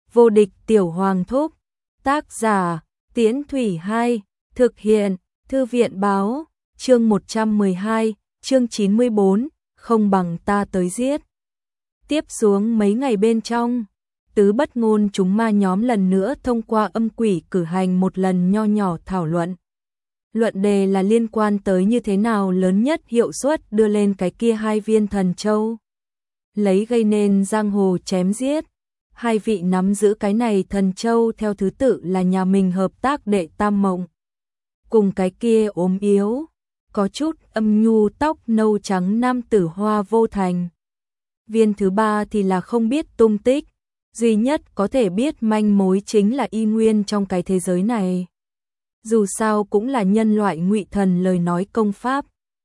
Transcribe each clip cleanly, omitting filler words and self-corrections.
Vô địch tiểu hoàng thúc. Tác giả, Tiễn Thủy 2, thực hiện, Thư viện báo, chương 112, chương 94, không bằng ta tới giết. Tiếp xuống mấy ngày bên trong, Tứ Bất Ngôn chúng ma nhóm lần nữa thông qua âm quỷ cử hành một lần nho nhỏ thảo luận. Luận đề là liên quan tới như thế nào lớn nhất hiệu suất đưa lên cái kia 2 viên thần châu. Lấy gây nên giang hồ chém giết. 2 vị nắm giữ cái này thần châu theo thứ tự là nhà mình hợp tác đệ Tam Mộng. Cùng cái kia ốm yếu, có chút âm nhu tóc nâu trắng nam tử Hoa Vô Thành. Viên thứ 3 thì là không biết tung tích, duy nhất có thể biết manh mối chính là y nguyên trong cái thế giới này. Dù sao cũng là nhân loại ngụy thần lời nói công pháp.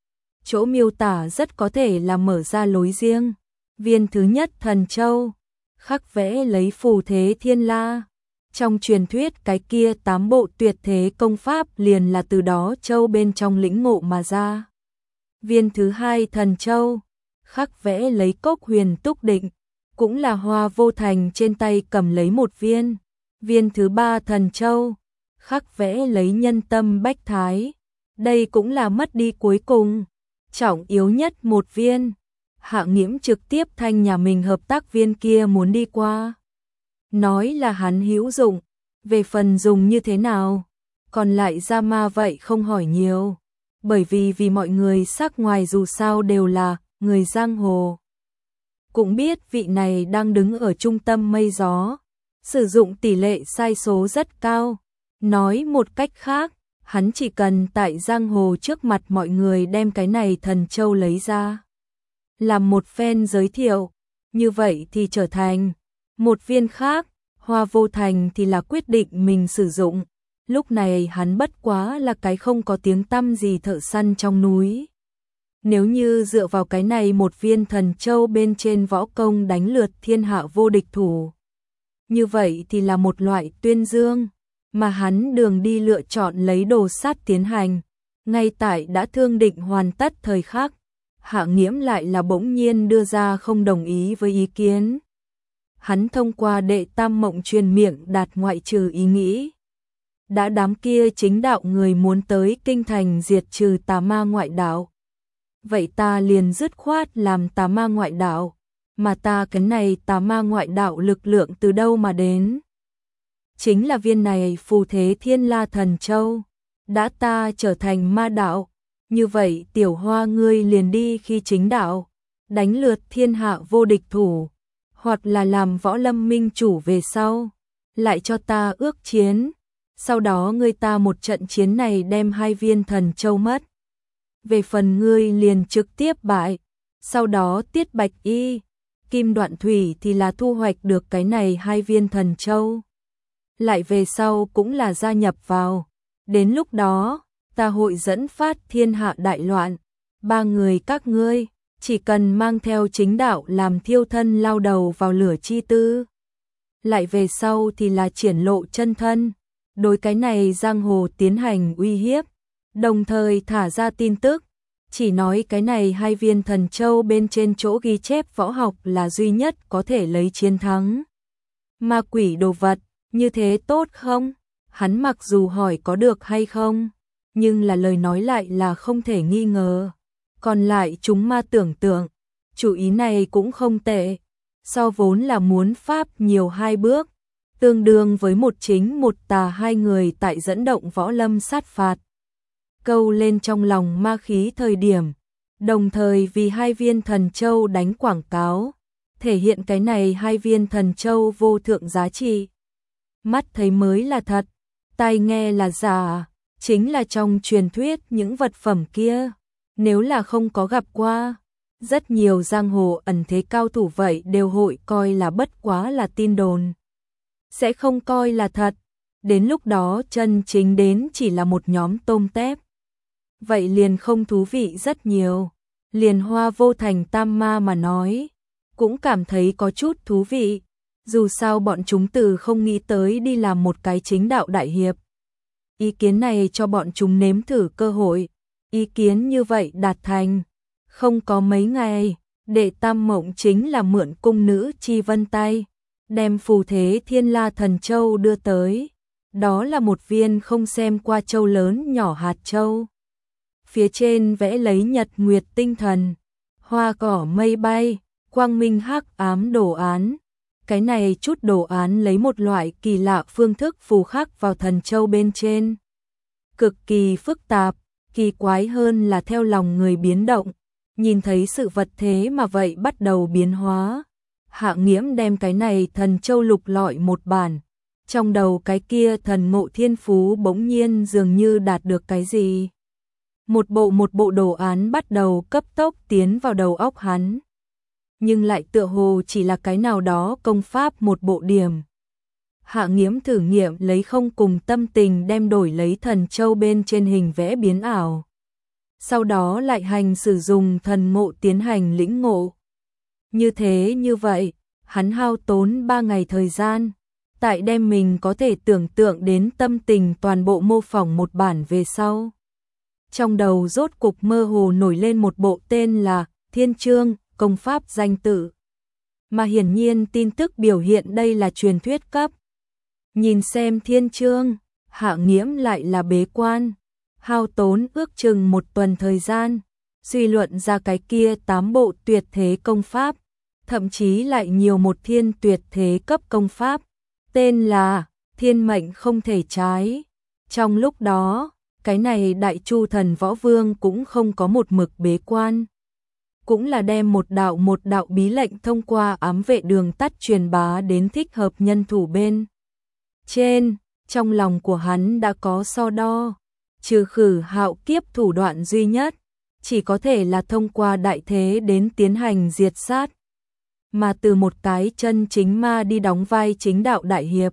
Chỗ miêu tả rất có thể là mở ra lối riêng. Viên thứ nhất thần châu, khắc vẽ lấy phù thế thiên la. Trong truyền thuyết cái kia 8 bộ tuyệt thế công pháp liền là từ đó châu bên trong lĩnh ngộ mà ra. Viên thứ hai thần châu, khắc vẽ lấy cốc huyền túc định, cũng là Hoa Vô Thành trên tay cầm lấy một viên. Viên thứ ba thần châu, khắc vẽ lấy nhân tâm bách thái, đây cũng là mất đi cuối cùng, trọng yếu nhất một viên. Hạ Nghiễm trực tiếp thanh nhà mình hợp tác viên kia muốn đi qua. Nói là hắn hữu dụng, về phần dùng như thế nào, còn lại ra ma vậy không hỏi nhiều, bởi vì mọi người sắc ngoài dù sao đều là người giang hồ. Cũng biết vị này đang đứng ở trung tâm mây gió, sử dụng tỷ lệ sai số rất cao. Nói một cách khác, hắn chỉ cần tại giang hồ trước mặt mọi người đem cái này thần châu lấy ra, làm một phen giới thiệu, như vậy thì trở thành một viên khác. Hoa Vô Thành thì là quyết định mình sử dụng, lúc này hắn bất quá là cái không có tiếng tăm gì thợ săn trong núi. Nếu như dựa vào cái này một viên thần châu bên trên võ công đánh lượt thiên hạ vô địch thủ, như vậy thì là một loại tuyên dương, mà hắn đường đi lựa chọn lấy đồ sát tiến hành. Ngay tại đã thương định hoàn tất thời khắc, Hạ Nghiễm lại là bỗng nhiên đưa ra không đồng ý với ý kiến. Hắn thông qua đệ Tam Mộng truyền miệng đạt ngoại trừ ý nghĩ. Đã đám kia chính đạo người muốn tới kinh thành diệt trừ tà ma ngoại đạo. Vậy ta liền dứt khoát làm tà ma ngoại đạo, mà ta cái này tà ma ngoại đạo lực lượng từ đâu mà đến? Chính là viên này phù thế thiên la thần châu. Đã ta trở thành ma đạo, như vậy tiểu Hoa ngươi liền đi khi chính đạo, đánh lượt thiên hạ vô địch thủ, hoặc là làm võ lâm minh chủ về sau, lại cho ta ước chiến, sau đó ngươi ta một trận chiến này đem 2 viên thần châu mất. Về phần ngươi liền trực tiếp bại, sau đó Tiết Bạch Y, Kim Đoạn Thủy thì là thu hoạch được cái này 2 viên thần châu. Lại về sau cũng là gia nhập vào, đến lúc đó, ta hội dẫn phát thiên hạ đại loạn, 3 người các ngươi, chỉ cần mang theo chính đạo làm thiêu thân lao đầu vào lửa chi tư. Lại về sau thì là triển lộ chân thân, đối cái này giang hồ tiến hành uy hiếp, đồng thời thả ra tin tức, chỉ nói cái này 2 viên thần châu bên trên chỗ ghi chép võ học là duy nhất có thể lấy chiến thắng. Ma quỷ đồ vật, như thế tốt không? Hắn mặc dù hỏi có được hay không, nhưng là lời nói lại là không thể nghi ngờ. Còn lại chúng ma tưởng tượng, chủ ý này cũng không tệ, so vốn là muốn pháp nhiều 2 bước, tương đương với một chính một tà 2 người tại dẫn động võ lâm sát phạt. Câu lên trong lòng ma khí thời điểm, đồng thời vì 2 viên thần châu đánh quảng cáo, thể hiện cái này 2 viên thần châu vô thượng giá trị. Mắt thấy mới là thật, tai nghe là giả, chính là trong truyền thuyết những vật phẩm kia, nếu là không có gặp qua, rất nhiều giang hồ ẩn thế cao thủ vậy đều hội coi là bất quá là tin đồn, sẽ không coi là thật, đến lúc đó chân chính đến chỉ là một nhóm tôm tép. Vậy liền không thú vị rất nhiều, liền Hoa Vô Thành tam ma mà nói, cũng cảm thấy có chút thú vị, dù sao bọn chúng từ không nghĩ tới đi làm một cái chính đạo đại hiệp. Ý kiến này cho bọn chúng nếm thử cơ hội, ý kiến như vậy đạt thành. Không có mấy ngày, đệ Tam Mộng chính là mượn cung nữ Chi Vân tay, đem phù thế Thiên La Thần Châu đưa tới. Đó là một viên không xem qua châu lớn nhỏ hạt châu. Phía trên vẽ lấy nhật nguyệt tinh thần, hoa cỏ mây bay, quang minh hắc ám đồ án. Cái này chút đồ án lấy một loại kỳ lạ phương thức phù khắc vào thần châu bên trên. Cực kỳ phức tạp, kỳ quái hơn là theo lòng người biến động, nhìn thấy sự vật thế mà vậy bắt đầu biến hóa. Hạ Nghiễm đem cái này thần châu lục lọi một bản, trong đầu cái kia thần ngộ thiên phú bỗng nhiên dường như đạt được cái gì. Một bộ đồ án bắt đầu cấp tốc tiến vào đầu óc hắn. Nhưng lại tựa hồ chỉ là cái nào đó công pháp một bộ điểm. Hạ Nghiễm thử nghiệm lấy không cùng tâm tình đem đổi lấy thần châu bên trên hình vẽ biến ảo. Sau đó lại hành sử dụng thần ngộ tiến hành lĩnh ngộ. Như vậy, hắn hao tốn 3 ngày thời gian, tại đem mình có thể tưởng tượng đến tâm tình toàn bộ mô phỏng một bản về sau. Trong đầu rốt cục mơ hồ nổi lên một bộ tên là Thiên Chương, công pháp danh tự. Mà hiển nhiên tin tức biểu hiện đây là truyền thuyết cấp. Nhìn xem Thiên Chương, Hạ Nghiễm lại là bế quan, hao tốn ước chừng 1 tuần thời gian, suy luận ra cái kia 8 bộ tuyệt thế công pháp, thậm chí lại nhiều một thiên tuyệt thế cấp công pháp, tên là Thiên Mệnh Không Thể Trái. Trong lúc đó, cái này Đại Chu Thần Võ Vương cũng không có một mực bế quan, cũng là đem một đạo bí lệnh thông qua ám vệ đường tắt truyền bá đến thích hợp nhân thủ bên trên. Trong lòng của hắn đã có so đo, trừ khử hạo kiếp thủ đoạn duy nhất, chỉ có thể là thông qua đại thế đến tiến hành diệt sát, mà từ một cái chân chính ma đi đóng vai chính đạo đại hiệp,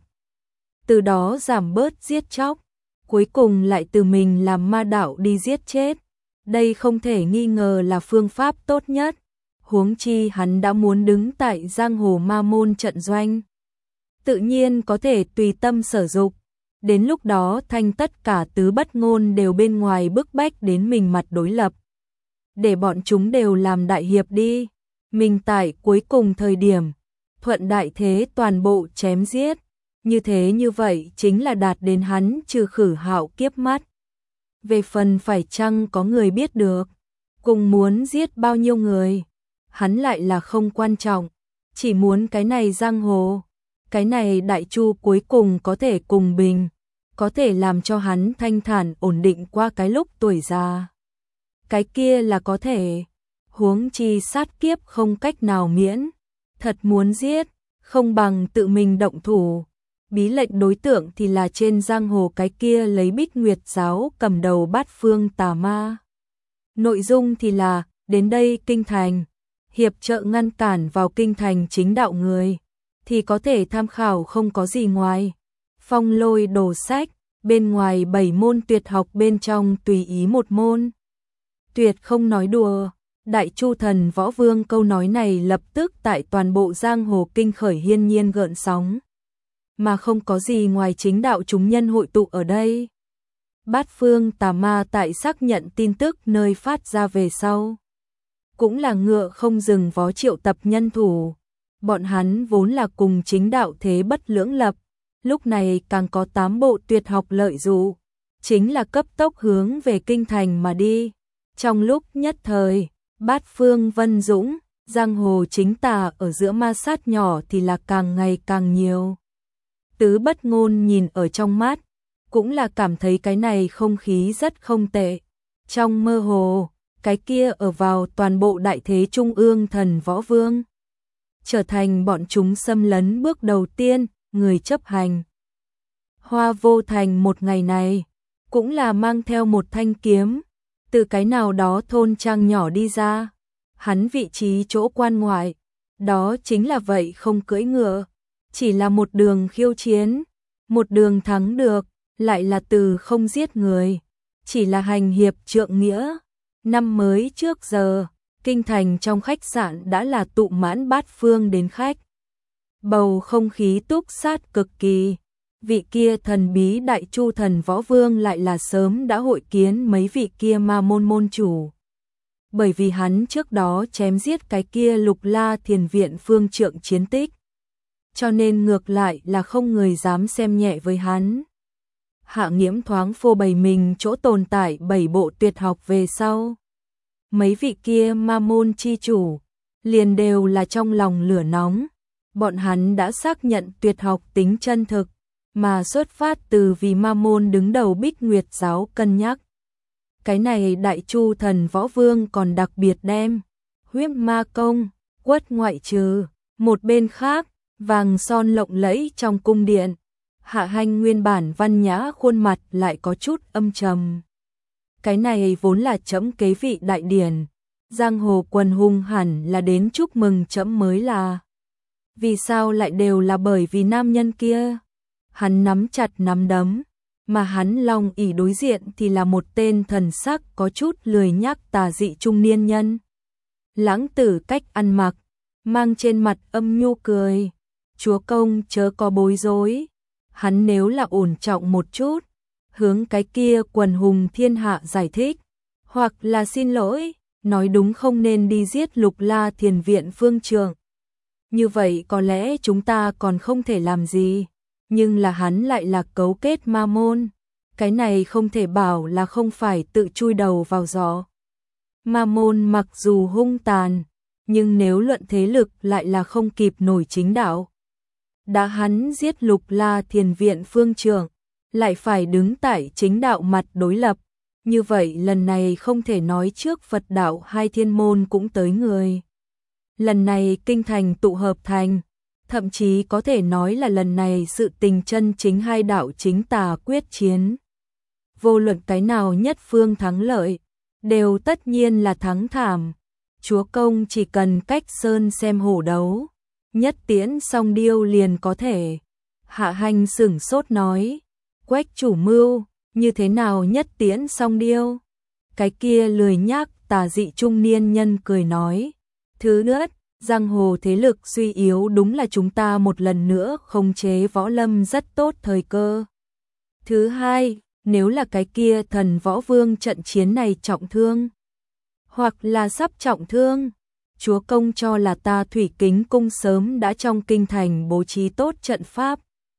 từ đó giảm bớt giết chóc, cuối cùng lại từ mình làm ma đạo đi giết chết. Đây không thể nghi ngờ là phương pháp tốt nhất, huống chi hắn đã muốn đứng tại giang hồ ma môn trận doanh, tự nhiên có thể tùy tâm sở dục. Đến lúc đó thanh tất cả tứ bất ngôn đều bên ngoài bức bách đến mình mặt đối lập, để bọn chúng đều làm đại hiệp đi, mình tại cuối cùng thời điểm thuận đại thế toàn bộ chém giết. Như vậy chính là đạt đến hắn trừ khử hạo kiếp mắt. Về phần phải chăng có người biết được, cùng muốn giết bao nhiêu người, hắn lại là không quan trọng, chỉ muốn cái này giang hồ, cái này Đại Chu cuối cùng có thể cùng bình, có thể làm cho hắn thanh thản ổn định qua cái lúc tuổi già. Cái kia là có thể, huống chi sát kiếp không cách nào miễn, thật muốn giết, không bằng tự mình động thủ. Bí lệnh đối tượng thì là trên giang hồ cái kia lấy Bích Nguyệt giáo cầm đầu bát phương tà ma. Nội dung thì là đến đây kinh thành, hiệp trợ ngăn cản vào kinh thành chính đạo người, thì có thể tham khảo không có gì ngoài. Phong Lôi đồ sách, bên ngoài 7 môn tuyệt học bên trong tùy ý một môn. Tuyệt không nói đùa, Đại Chu Thần Võ Vương câu nói này lập tức tại toàn bộ giang hồ kinh khởi hiên nhiên gợn sóng. Mà không có gì ngoài chính đạo chúng nhân hội tụ ở đây. Bát phương tà ma tại xác nhận tin tức nơi phát ra về sau, cũng là ngựa không dừng vó triệu tập nhân thủ. Bọn hắn vốn là cùng chính đạo thế bất lưỡng lập, lúc này càng có 8 bộ tuyệt học lợi dụ, chính là cấp tốc hướng về kinh thành mà đi. Trong lúc nhất thời, bát phương vân dũng, giang hồ chính tà ở giữa ma sát nhỏ thì là càng ngày càng nhiều. Tứ bất ngôn nhìn ở trong mắt, cũng là cảm thấy cái này không khí rất không tệ. Trong mơ hồ, cái kia ở vào toàn bộ đại thế trung ương Thần Võ Vương, trở thành bọn chúng xâm lấn bước đầu tiên, người chấp hành. Hoa Vô Thành một ngày này, cũng là mang theo một thanh kiếm, từ cái nào đó thôn trang nhỏ đi ra. Hắn vị trí chỗ quan ngoại, đó chính là vậy không cưỡi ngựa, chỉ là một đường khiêu chiến, một đường thắng được, lại là từ không giết người, chỉ là hành hiệp trượng nghĩa. Năm mới trước giờ, kinh thành trong khách sạn đã là tụ mãn bát phương đến khách. Bầu không khí túc sát cực kỳ, vị kia thần bí Đại Chu Thần Võ Vương lại là sớm đã hội kiến mấy vị kia ma môn môn chủ. Bởi vì hắn trước đó chém giết cái kia Lục La Thiền Viện phương trượng chiến tích, cho nên ngược lại là không người dám xem nhẹ với hắn. Hạ Nghiễm thoáng phô bày mình chỗ tồn tại 7 bộ tuyệt học về sau. Mấy vị kia ma môn chi chủ, liền đều là trong lòng lửa nóng. Bọn hắn đã xác nhận tuyệt học tính chân thực, mà xuất phát từ vì ma môn đứng đầu Bích Nguyệt giáo cân nhắc. Cái này Đại Chu Thần Võ Vương còn đặc biệt đem huyết ma công quất ngoại trừ. Một bên khác, vàng son lộng lẫy trong cung điện, Hạ Hành nguyên bản văn nhã khuôn mặt lại có chút âm trầm. Cái này vốn là trẫm kế vị đại điển, giang hồ quần hùng hẳn là đến chúc mừng trẫm mới là. Vì sao lại đều là bởi vì nam nhân kia? Hắn nắm chặt nắm đấm, mà hắn long ỷ đối diện thì là một tên thần sắc có chút lười nhác tà dị trung niên nhân. Lãng tử cách ăn mặc, mang trên mặt âm nhu cười. Chúa công chớ có bối rối, hắn nếu là ổn trọng một chút, hướng cái kia quần hùng thiên hạ giải thích, hoặc là xin lỗi, nói đúng không nên đi giết Lục La Thiền Viện Phương Trượng. Như vậy có lẽ chúng ta còn không thể làm gì, nhưng là hắn lại là cấu kết ma môn, cái này không thể bảo là không phải tự chui đầu vào gió. Ma môn mặc dù hung tàn, nhưng nếu luận thế lực lại là không kịp nổi chính đạo. Đã hắn giết Lục La Thiền Viện Phương Trượng, lại phải đứng tại chính đạo mặt đối lập, như vậy lần này không thể nói trước Phật đạo hai thiên môn cũng tới người. Lần này kinh thành tụ hợp thành, thậm chí có thể nói là lần này sự tình chân chính hai đạo chính tà quyết chiến. Vô luận cái nào nhất phương thắng lợi, đều tất nhiên là thắng thảm. Chúa công chỉ cần cách sơn xem hổ đấu, nhất tiễn song điêu liền có thể. Hạ Hành sửng sốt nói, Quách chủ mưu, như thế nào nhất tiễn song điêu? Cái kia lười nhác tà dị trung niên nhân cười nói, thứ nhất, giang hồ thế lực suy yếu đúng là chúng ta một lần nữa khống chế võ lâm rất tốt thời cơ. Thứ hai, nếu là cái kia thần võ vương trận chiến này trọng thương, hoặc là sắp trọng thương, chúa công cho là ta Thủy Kính cung sớm đã trong kinh thành bố trí tốt trận pháp,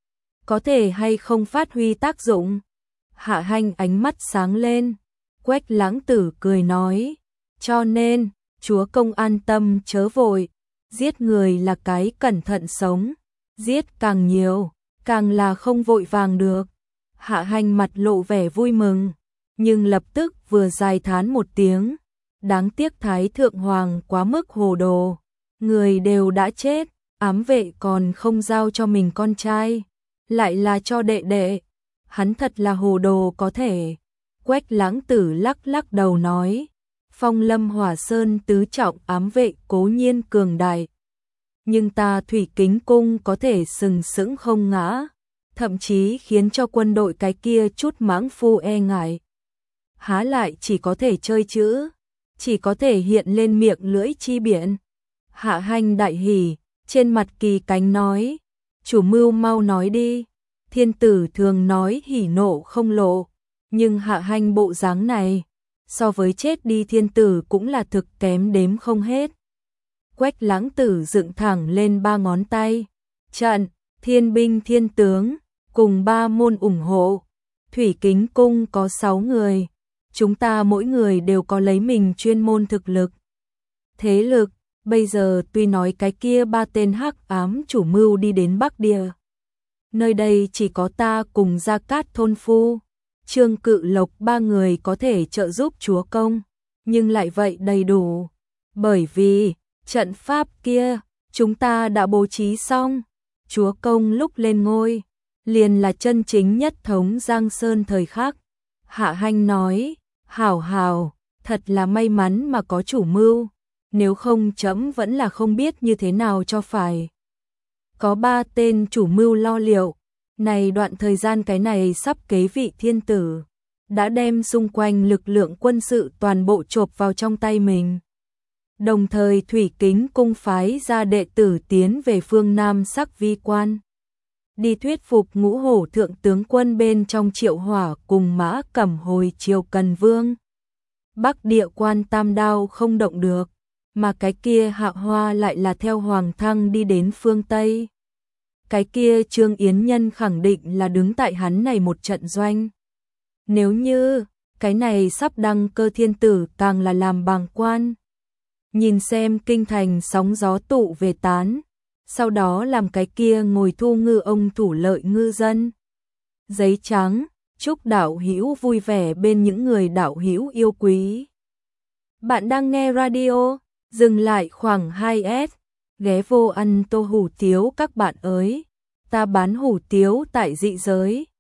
có thể hay không phát huy tác dụng? Hạ Hành ánh mắt sáng lên, Quách Lãng Tử cười nói, cho nên, chúa công an tâm chớ vội, giết người là cái cẩn thận sống, giết càng nhiều, càng là không vội vàng được. Hạ Hành mặt lộ vẻ vui mừng, nhưng lập tức vừa dài thán một tiếng, đáng tiếc Thái Thượng Hoàng quá mức hồ đồ, người đều đã chết, ám vệ còn không giao cho mình con trai, lại là cho đệ đệ, hắn thật là hồ đồ có thể. Quách Lãng Tử lắc lắc đầu nói, Phong Lâm Hỏa Sơn tứ trọng ám vệ cố nhiên cường đại, nhưng ta Thủy Kính cung có thể sừng sững không ngã, thậm chí khiến cho quân đội cái kia chút mãng phu e ngại. Há lại chỉ có thể chơi chữ, chỉ có thể hiện lên miệng lưỡi chi biển. Hạ Hành đại hỉ, trên mặt kỳ cánh nói, chủ mưu mau nói đi. Thiên tử thường nói hỉ nộ không lộ, nhưng Hạ Hành bộ dáng này, so với chết đi thiên tử cũng là thực kém đếm không hết. Quách Lãng Tử dựng thẳng lên 3 ngón tay, trận, thiên binh thiên tướng, cùng 3 môn ủng hộ. Thủy Kính cung có 6 người, chúng ta mỗi người đều có lấy mình chuyên môn thực lực. Thế lực, bây giờ tuy nói cái kia 3 tên hắc ám chủ mưu đi đến Bắc Địa. Nơi đây chỉ có ta cùng Gia Cát thôn phu, Trương Cự Lộc 3 người có thể trợ giúp chúa công, nhưng lại vậy đầy đủ. Bởi vì, trận pháp kia, chúng ta đã bố trí xong, chúa công lúc lên ngôi, liền là chân chính nhất thống Giang Sơn thời khắc. Hạ Hành nói, hảo hảo, thật là may mắn mà có chủ mưu, nếu không trẫm vẫn là không biết như thế nào cho phải. Có 3 tên chủ mưu lo liệu, này đoạn thời gian cái này sắp kế vị thiên tử, đã đem xung quanh lực lượng quân sự toàn bộ chộp vào trong tay mình. Đồng thời Thủy Kính cung phái ra đệ tử tiến về phương Nam Sắc Vi quan, đi thuyết phục Ngũ Hổ thượng tướng quân bên trong Triệu Hỏa cùng Mã Cẩm hồi triều Cần Vương. Bắc Địa quan Tam Đao không động được, mà cái kia Hạ Hoa lại là theo Hoàng Thăng đi đến phương Tây. cái kia Trương Yến Nhân khẳng định là đứng tại hắn này một trận doanh. Nếu như cái này sắp đăng cơ thiên tử càng là làm bàng quan. Nhìn xem kinh thành sóng gió tụ về tán, sau đó làm cái kia ngồi thu ngư ông thủ lợi ngư dân. Giấy trắng, chúc đạo hữu vui vẻ bên những người đạo hữu yêu quý. Bạn đang nghe radio, dừng lại khoảng 2S, ghé vô ăn tô hủ tiếu các bạn ơi. Ta bán hủ tiếu tại dị giới,